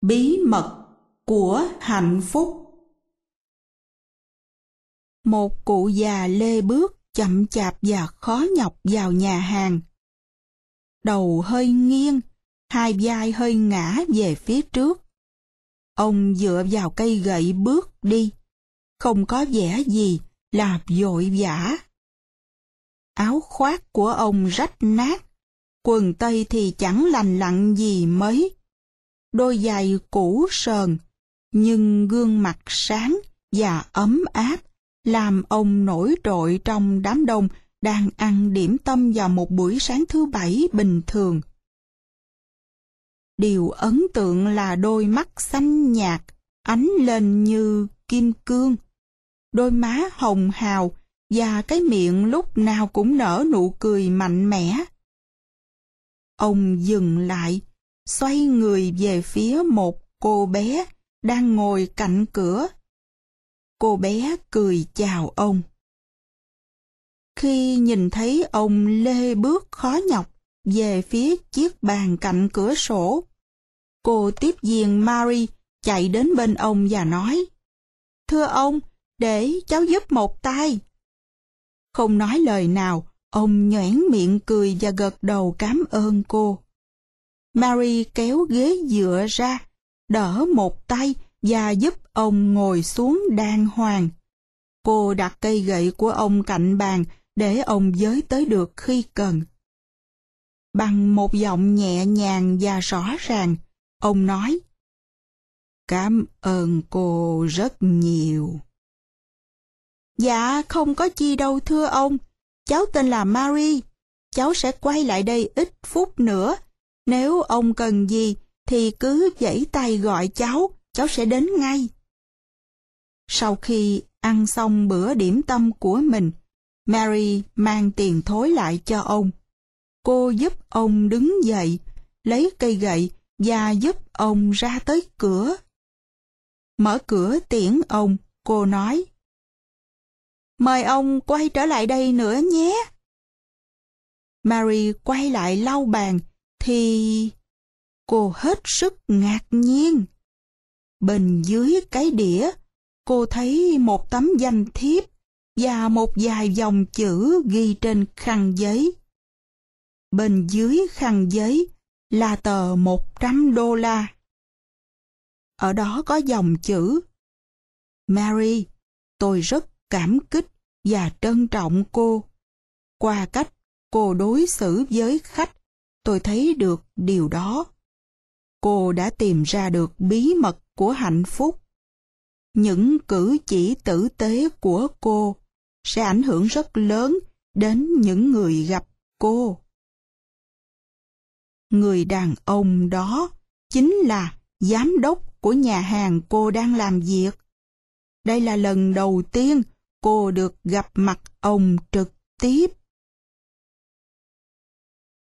Bí mật của hạnh phúc. Một cụ già lê bước chậm chạp và khó nhọc vào nhà hàng. Đầu hơi nghiêng, hai vai hơi ngã về phía trước. Ông dựa vào cây gậy bước đi, không có vẻ gì là vội vã. Áo khoác của ông rách nát, quần tây thì chẳng lành lặn gì mấy. Đôi giày cũ sờn, nhưng gương mặt sáng và ấm áp làm ông nổi trội trong đám đông đang ăn điểm tâm vào một buổi sáng thứ Bảy bình thường. Điều ấn tượng là đôi mắt xanh nhạt, ánh lên như kim cương, đôi má hồng hào và cái miệng lúc nào cũng nở nụ cười mạnh mẽ. Ông dừng lại, xoay người về phía một cô bé đang ngồi cạnh cửa. Cô bé cười chào ông. Khi nhìn thấy ông lê bước khó nhọc về phía chiếc bàn cạnh cửa sổ, cô tiếp viên Mary chạy đến bên ông và nói: "Thưa ông, để cháu giúp một tay." Không nói lời nào, ông nhoẻn miệng cười và gật đầu cảm ơn cô. Mary kéo ghế dựa ra, đỡ một tay và giúp ông ngồi xuống đàng hoàng. Cô đặt cây gậy của ông cạnh bàn để ông với tới được khi cần. Bằng một giọng nhẹ nhàng và rõ ràng, ông nói: "Cảm ơn cô rất nhiều." "Dạ, không có chi đâu thưa ông. Cháu tên là Mary. Cháu sẽ quay lại đây ít phút nữa. Nếu ông cần gì thì cứ vẫy tay gọi cháu sẽ đến ngay." Sau khi ăn xong bữa điểm tâm của mình, Mary mang tiền thối lại cho ông. Cô giúp ông đứng dậy, lấy cây gậy và giúp ông ra tới cửa. Mở cửa tiễn ông, cô nói: "Mời ông quay trở lại đây nữa nhé." Mary quay lại lau bàn thì cô hết sức ngạc nhiên. Bên dưới cái đĩa, cô thấy một tấm danh thiếp và một vài dòng chữ ghi trên khăn giấy. Bên dưới khăn giấy là tờ $100. Ở đó có dòng chữ: "Mary, tôi rất cảm kích và trân trọng cô. Qua cách cô đối xử với khách, tôi thấy được điều đó. Cô đã tìm ra được bí mật của hạnh phúc. Những cử chỉ tử tế của cô sẽ ảnh hưởng rất lớn đến những người gặp cô." Người đàn ông đó chính là giám đốc của nhà hàng cô đang làm việc. Đây là lần đầu tiên cô được gặp mặt ông trực tiếp.